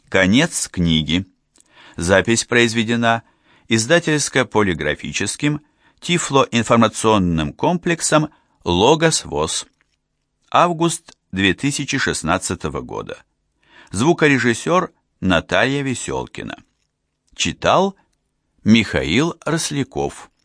Конец книги. Запись произведена издательско-полиграфическим Тифло-информационным комплексом «Логос ВОС». Август 2016 года. Звукорежиссер Наталья Веселкина. Читал Михаил Росляков.